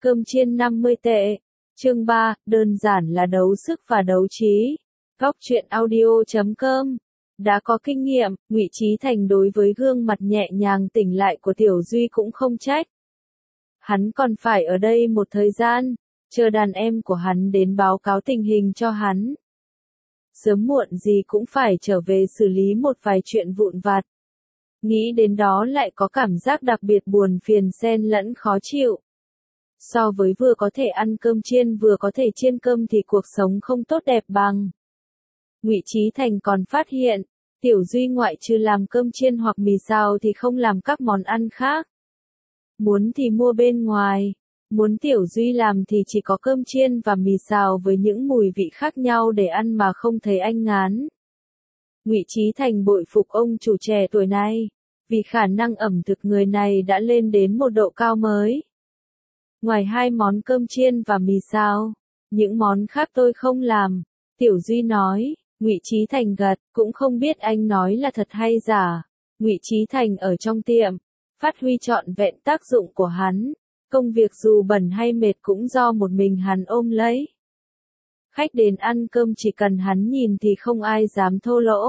Cơm chiên 50 tệ. Chương 3, đơn giản là đấu sức và đấu trí. Góc truyện audio.com. Đã có kinh nghiệm, Ngụy Chí Thành đối với gương mặt nhẹ nhàng tỉnh lại của Tiểu Duy cũng không trách. Hắn còn phải ở đây một thời gian, chờ đàn em của hắn đến báo cáo tình hình cho hắn. Sớm muộn gì cũng phải trở về xử lý một vài chuyện vụn vặt. Nghĩ đến đó lại có cảm giác đặc biệt buồn phiền xen lẫn khó chịu. So với vừa có thể ăn cơm chiên vừa có thể chiên cơm thì cuộc sống không tốt đẹp bằng. Ngụy Chí Thành còn phát hiện, Tiểu Duy ngoại trừ làm cơm chiên hoặc mì xào thì không làm các món ăn khác. Muốn thì mua bên ngoài, muốn Tiểu Duy làm thì chỉ có cơm chiên và mì xào với những mùi vị khác nhau để ăn mà không thấy anh ngán. Ngụy Chí Thành bội phục ông chủ trẻ tuổi này, vì khả năng ẩm thực người này đã lên đến một độ cao mới. Ngoài hai món cơm chiên và mì xào, những món khác tôi không làm, Tiểu Duy nói. Ngụy Chí Thành gật, cũng không biết anh nói là thật hay giả. Ngụy Chí Thành ở trong tiệm, phát huy trọn vẹn tác dụng của hắn, công việc dù bẩn hay mệt cũng do một mình hắn ôm lấy. Khách đến ăn cơm chỉ cần hắn nhìn thì không ai dám thô lỗ.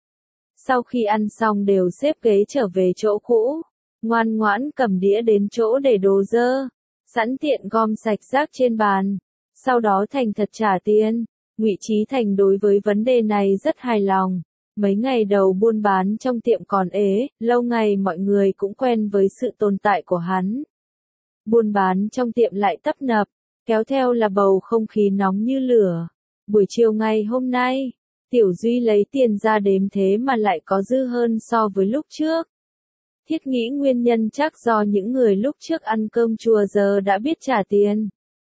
Sau khi ăn xong đều xếp ghế trở về chỗ cũ, ngoan ngoãn cầm đĩa đến chỗ để đồ dơ, sẵn tiện gom sạch rác trên bàn, sau đó thành thật trả tiền. Ngụy Chí Thành đối với vấn đề này rất hài lòng. Mấy ngày đầu buôn bán trong tiệm còn ế, lâu ngày mọi người cũng quen với sự tồn tại của hắn. Buôn bán trong tiệm lại tấp nập, kéo theo là bầu không khí nóng như lửa. Buổi chiều ngày hôm nay, Tiểu Duy lấy tiền ra đếm thế mà lại có dư hơn so với lúc trước. Thiết nghĩ nguyên nhân chắc do những người lúc trước ăn cơm chùa giờ đã biết trả tiền.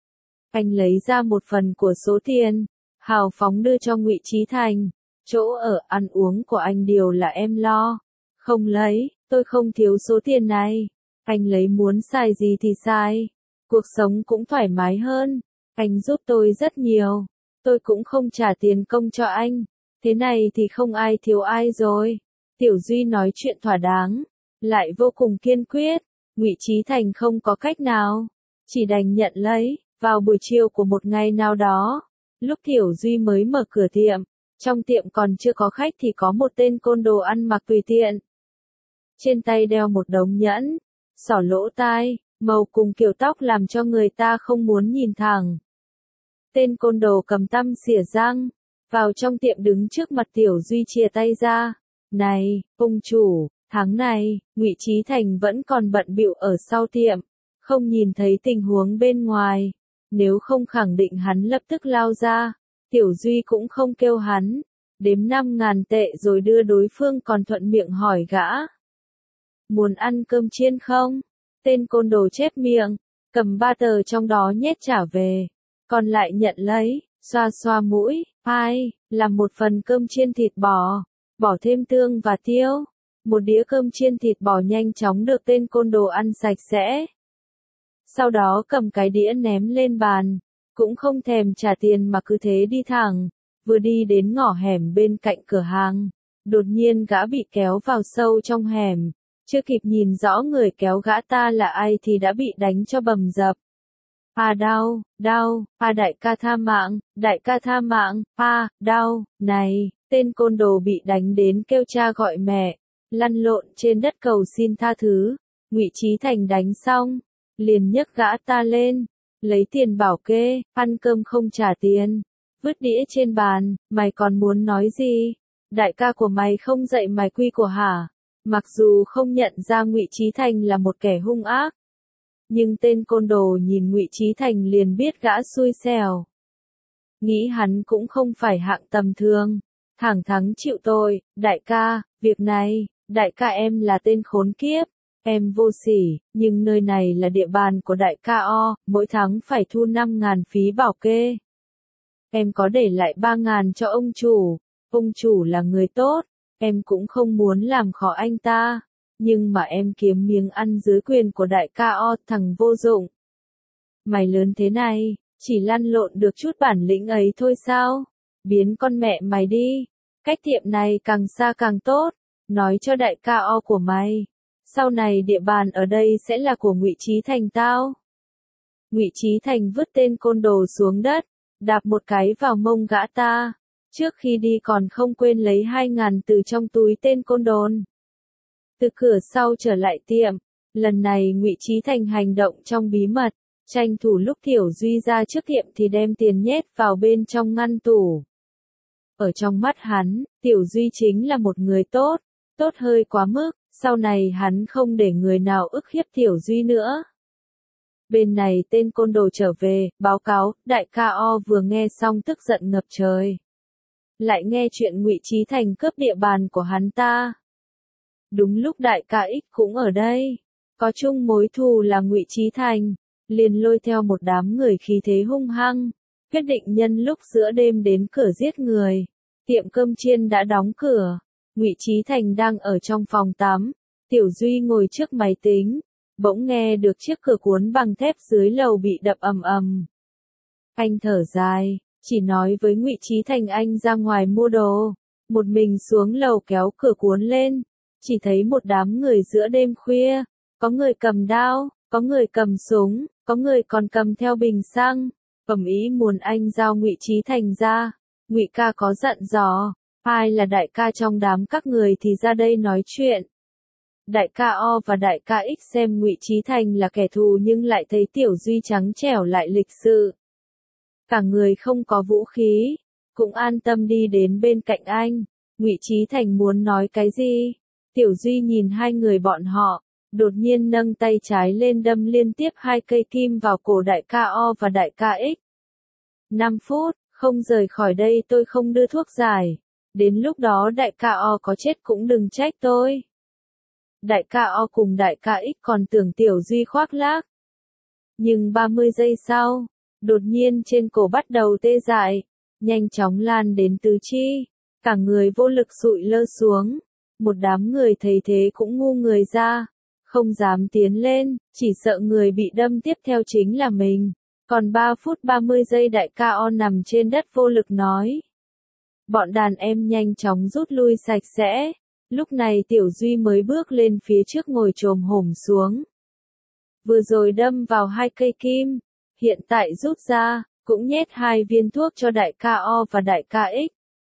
Anh lấy ra một phần của số tiền, hào phóng đưa cho Ngụy Chí Thành. Chỗ ở ăn uống của anh đều là em lo. Không lấy, tôi không thiếu số tiền này. Anh lấy muốn xài gì thì xài. Cuộc sống cũng thoải mái hơn. Anh giúp tôi rất nhiều. Tôi cũng không trả tiền công cho anh. Thế này thì không ai thiếu ai rồi. Tiểu Duy nói chuyện thỏa đáng, lại vô cùng kiên quyết. Ngụy Chí Thành không có cách nào, chỉ đành nhận lấy. Vào buổi chiều của một ngày nào đó, lúc Tiểu Duy mới mở cửa tiệm, trong tiệm còn chưa có khách thì có một tên côn đồ ăn mặc tùy tiện. Trên tay đeo một đống nhẫn, xỏ lỗ tai, màu cùng kiểu tóc làm cho người ta không muốn nhìn thẳng. Tên côn đồ cầm tăm xỉa răng, vào trong tiệm đứng trước mặt Tiểu Duy chìa tay ra. Này, ông chủ, tháng này, Ngụy Chí Thành vẫn còn bận bịu ở sau tiệm, không nhìn thấy tình huống bên ngoài. Nếu không khẳng định hắn lập tức lao ra, Tiểu Duy cũng không kêu hắn, đếm 5.000 tệ rồi đưa đối phương còn thuận miệng hỏi gã. Muốn ăn cơm chiên không? Tên côn đồ chép miệng, cầm 3 tờ trong đó nhét trả về, còn lại nhận lấy, xoa xoa mũi, ai, làm một phần cơm chiên thịt bò, bỏ thêm tương và tiêu. Một đĩa cơm chiên thịt bò nhanh chóng được tên côn đồ ăn sạch sẽ. Sau đó cầm cái đĩa ném lên bàn, cũng không thèm trả tiền mà cứ thế đi thẳng, vừa đi đến ngõ hẻm bên cạnh cửa hàng, đột nhiên gã bị kéo vào sâu trong hẻm, chưa kịp nhìn rõ người kéo gã ta là ai thì đã bị đánh cho bầm dập. Đau, đau, đại ca tha mạng, đại ca tha mạng, đau, này, tên côn đồ bị đánh đến kêu cha gọi mẹ, lăn lộn trên đất cầu xin tha thứ. Ngụy Chí Thành đánh xong, liền nhấc gã ta lên, lấy tiền bảo kê, ăn cơm không trả tiền, vứt đĩa trên bàn. Mày còn muốn nói gì? Đại ca của mày không dạy mày quy củ hả? Mặc dù không nhận ra Ngụy Chí Thành là một kẻ hung ác, nhưng tên côn đồ nhìn Ngụy Chí Thành liền biết gã xui xẻo. Nghĩ hắn cũng không phải hạng tầm thường, thẳng thắn chịu tội. Đại ca, việc này, đại ca em là tên khốn kiếp. Em vô sỉ, nhưng nơi này là địa bàn của đại ca mỗi tháng phải thu 5.000 phí bảo kê. Em có để lại 3.000 cho ông chủ là người tốt, em cũng không muốn làm khó anh ta, nhưng mà em kiếm miếng ăn dưới quyền của đại ca thằng vô dụng. Mày lớn thế này, chỉ lăn lộn được chút bản lĩnh ấy thôi sao? Biến con mẹ mày đi, cách tiệm này càng xa càng tốt, nói cho đại ca của mày. Sau này địa bàn ở đây sẽ là của Ngụy Chí Thành tao. Ngụy Chí Thành vứt tên côn đồ xuống đất, đạp một cái vào mông gã ta. Trước khi đi còn không quên lấy 2.000 từ trong túi tên côn đồn. Từ cửa sau trở lại tiệm, lần này Ngụy Chí Thành hành động trong bí mật, tranh thủ lúc Tiểu Duy ra trước tiệm thì đem tiền nhét vào bên trong ngăn tủ. Ở trong mắt hắn, Tiểu Duy chính là một người tốt, tốt hơi quá mức, sau này hắn không để người nào ức hiếp Tiểu Duy nữa. Bên này tên côn đồ trở về, báo cáo, đại ca O vừa nghe xong tức giận ngập trời. Lại nghe chuyện Ngụy Chí Thành cướp địa bàn của hắn ta. Đúng lúc đại ca X cũng ở đây, có chung mối thù là Ngụy Chí Thành, liền lôi theo một đám người khí thế hung hăng, quyết định nhân lúc giữa đêm đến cửa giết người. Tiệm cơm chiên đã đóng cửa, Ngụy Chí Thành đang ở trong phòng tắm, Tiểu Duy ngồi trước máy tính, bỗng nghe được chiếc cửa cuốn bằng thép dưới lầu bị đập ầm ầm. Anh thở dài, chỉ nói với Ngụy Chí Thành anh ra ngoài mua đồ, một mình xuống lầu kéo cửa cuốn lên, chỉ thấy một đám người giữa đêm khuya, có người cầm đao, có người cầm súng, có người còn cầm theo bình xăng, ầm ĩ muốn anh giao Ngụy Chí Thành ra. Ngụy ca có dặn dò, ai là đại ca trong đám các người thì ra đây nói chuyện. Đại ca O và đại ca X xem Ngụy Chí Thành là kẻ thù nhưng lại thấy Tiểu Duy trắng trẻo lại lịch sự. Cả người không có vũ khí, cũng an tâm đi đến bên cạnh anh. Ngụy Chí Thành muốn nói cái gì? Tiểu Duy nhìn hai người bọn họ, đột nhiên nâng tay trái lên đâm liên tiếp 2 cây kim vào cổ đại ca O và đại ca X. 5 phút, không rời khỏi đây tôi không đưa thuốc giải. Đến lúc đó đại ca O có chết cũng đừng trách tôi. Đại ca O cùng đại ca X còn tưởng Tiểu Duy khoác lác. Nhưng 30 giây sau, đột nhiên trên cổ bắt đầu tê dại, nhanh chóng lan đến tứ chi, cả người vô lực sụi lơ xuống. Một đám người thấy thế cũng ngu người ra, không dám tiến lên, chỉ sợ người bị đâm tiếp theo chính là mình. Còn 3 phút 30 giây đại ca O nằm trên đất vô lực nói. Bọn đàn em nhanh chóng rút lui sạch sẽ. Lúc này Tiểu Duy mới bước lên phía trước ngồi chồm hổm xuống. Vừa rồi đâm vào 2 cây kim, hiện tại rút ra, cũng nhét 2 viên thuốc cho đại ca O và đại ca X.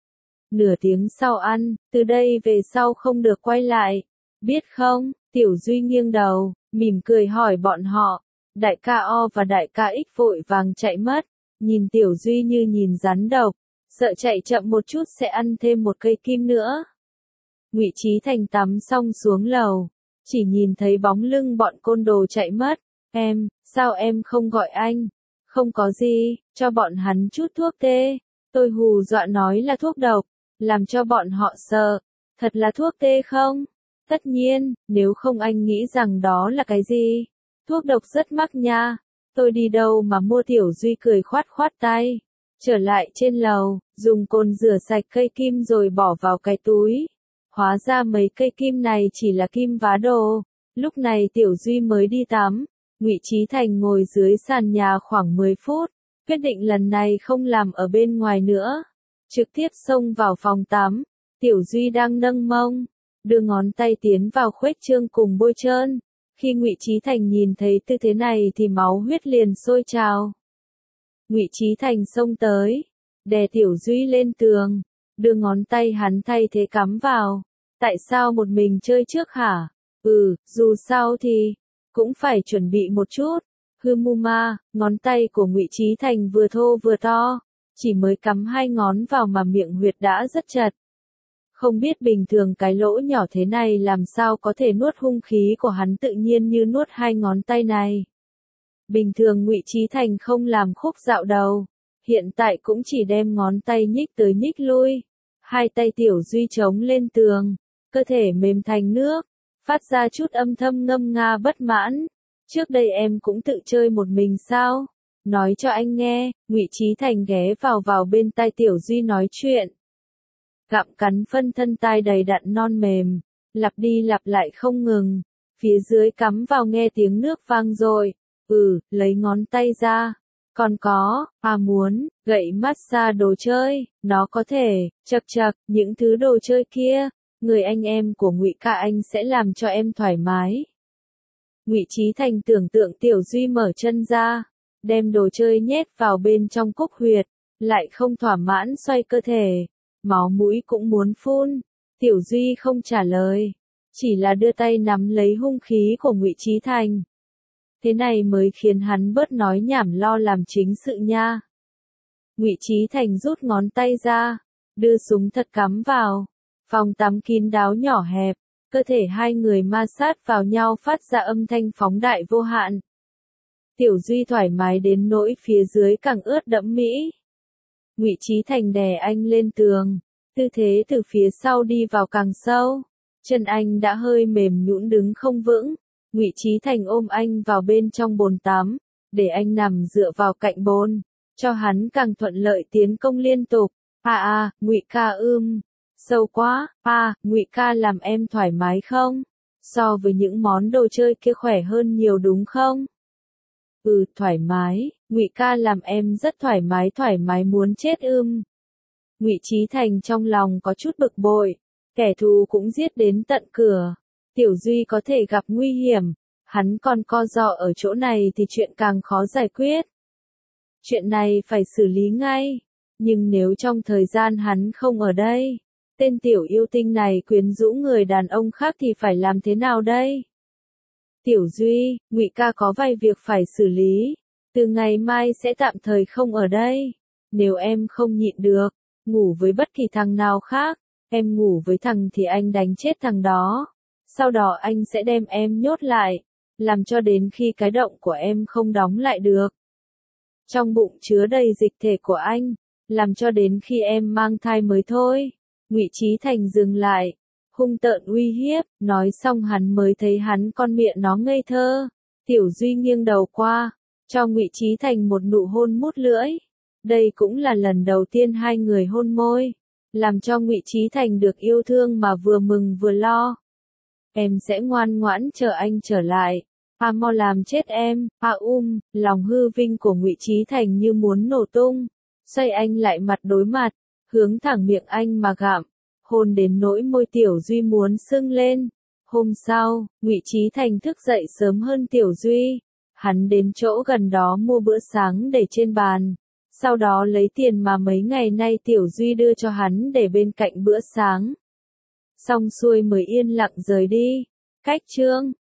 Nửa tiếng sau ăn, từ đây về sau không được quay lại. Biết không? Tiểu Duy nghiêng đầu, mỉm cười hỏi bọn họ. Đại ca O và đại ca X vội vàng chạy mất, nhìn Tiểu Duy như nhìn rắn độc, sợ chạy chậm một chút sẽ ăn thêm một cây kim nữa. Ngụy Chí Thành tắm xong xuống lầu, chỉ nhìn thấy bóng lưng bọn côn đồ chạy mất. Em, sao em không gọi anh? Không có gì, cho bọn hắn chút thuốc tê. Tôi hù dọa nói là thuốc độc, làm cho bọn họ sợ. Thật là thuốc tê không? Tất nhiên, nếu không anh nghĩ rằng đó là cái gì? Thuốc độc rất mắc nha. Tôi đi đâu mà mua? Tiểu Duy cười khoát khoát tay. Trở lại trên lầu, dùng cồn rửa sạch cây kim rồi bỏ vào cái túi. Hóa ra mấy cây kim này chỉ là kim vá đồ. Lúc này Tiểu Duy mới đi tắm. Ngụy Chí Thành ngồi dưới sàn nhà khoảng 10 phút, quyết định lần này không làm ở bên ngoài nữa. Trực tiếp xông vào phòng tắm. Tiểu Duy đang nâng mông, đưa ngón tay tiến vào khuếch trương cùng bôi trơn. Khi Ngụy Chí Thành nhìn thấy tư thế này thì máu huyết liền sôi trào. Ngụy Chí Thành xông tới, đè Tiểu Duy lên tường, đưa ngón tay hắn thay thế cắm vào. Tại sao một mình chơi trước hả? Dù sao thì cũng phải chuẩn bị một chút. Muma, ngón tay của Ngụy Chí Thành vừa thô vừa to, chỉ mới cắm 2 ngón vào mà miệng huyệt đã rất chật. Không biết bình thường cái lỗ nhỏ thế này làm sao có thể nuốt hung khí của hắn tự nhiên như nuốt 2 ngón tay này. Bình thường Ngụy Chí Thành không làm khúc dạo đầu, hiện tại cũng chỉ đem ngón tay nhích tới nhích lui. 2 tay Tiểu Duy chống lên tường, cơ thể mềm thành nước, phát ra chút âm thầm ngâm nga bất mãn. Trước đây em cũng tự chơi một mình sao? Nói cho anh nghe. Ngụy Chí Thành ghé vào bên tai Tiểu Duy nói chuyện. Gặm cắn phân thân tai đầy đặn non mềm, lặp đi lặp lại không ngừng. Phía dưới cắm vào nghe tiếng nước vang rồi. Lấy ngón tay ra. Còn có, muốn, gậy massage đồ chơi, nó có thể, chậc chậc, những thứ đồ chơi kia, người anh em của Ngụy ca anh sẽ làm cho em thoải mái. Ngụy Chí Thành tưởng tượng Tiểu Duy mở chân ra, đem đồ chơi nhét vào bên trong cúc huyệt, lại không thỏa mãn xoay cơ thể, máu mũi cũng muốn phun. Tiểu Duy không trả lời, chỉ là đưa tay nắm lấy hung khí của Ngụy Chí Thành. Thế này mới khiến hắn bớt nói nhảm lo làm chính sự nha. Ngụy Chí Thành rút ngón tay ra, đưa súng thật cắm vào. Phòng tắm kín đáo nhỏ hẹp, cơ thể hai người ma sát vào nhau phát ra âm thanh phóng đại vô hạn. Tiểu Duy thoải mái đến nỗi phía dưới càng ướt đẫm mỹ. Ngụy Chí Thành đè anh lên tường, tư thế từ phía sau đi vào càng sâu. Chân anh đã hơi mềm nhũn đứng không vững. Ngụy Chí Thành ôm anh vào bên trong bồn tắm, để anh nằm dựa vào cạnh bồn, cho hắn càng thuận lợi tiến công liên tục. Ngụy ca sâu quá, Ngụy ca làm em thoải mái không? So với những món đồ chơi kia khỏe hơn nhiều đúng không? Thoải mái, Ngụy ca làm em rất thoải mái muốn chết Ngụy Chí Thành trong lòng có chút bực bội, kẻ thù cũng giết đến tận cửa. Tiểu Duy có thể gặp nguy hiểm, hắn còn co giò ở chỗ này thì chuyện càng khó giải quyết. Chuyện này phải xử lý ngay, nhưng nếu trong thời gian hắn không ở đây, tên tiểu yêu tinh này quyến rũ người đàn ông khác thì phải làm thế nào đây? Tiểu Duy, Ngụy ca có vài việc phải xử lý, từ ngày mai sẽ tạm thời không ở đây. Nếu em không nhịn được, ngủ với bất kỳ thằng nào khác, em ngủ với thằng thì anh đánh chết thằng đó. Sau đó anh sẽ đem em nhốt lại, làm cho đến khi cái động của em không đóng lại được. Trong bụng chứa đầy dịch thể của anh, làm cho đến khi em mang thai mới thôi. Ngụy Chí Thành dừng lại, hung tợn uy hiếp, nói xong hắn mới thấy hắn con miệng nó ngây thơ. Tiểu Duy nghiêng đầu qua, cho Ngụy Chí Thành một nụ hôn mút lưỡi. Đây cũng là lần đầu tiên hai người hôn môi, làm cho Ngụy Chí Thành được yêu thương mà vừa mừng vừa lo. Em sẽ ngoan ngoãn chờ anh trở lại. Mau làm chết em. Lòng hư vinh của Ngụy Chí Thành như muốn nổ tung. Xoay anh lại mặt đối mặt, hướng thẳng miệng anh mà gặm, hôn đến nỗi môi Tiểu Duy muốn sưng lên. Hôm sau, Ngụy Chí Thành thức dậy sớm hơn Tiểu Duy. Hắn đến chỗ gần đó mua bữa sáng để trên bàn. Sau đó lấy tiền mà mấy ngày nay Tiểu Duy đưa cho hắn để bên cạnh bữa sáng. Xong xuôi mới yên lặng rời đi. Cách chương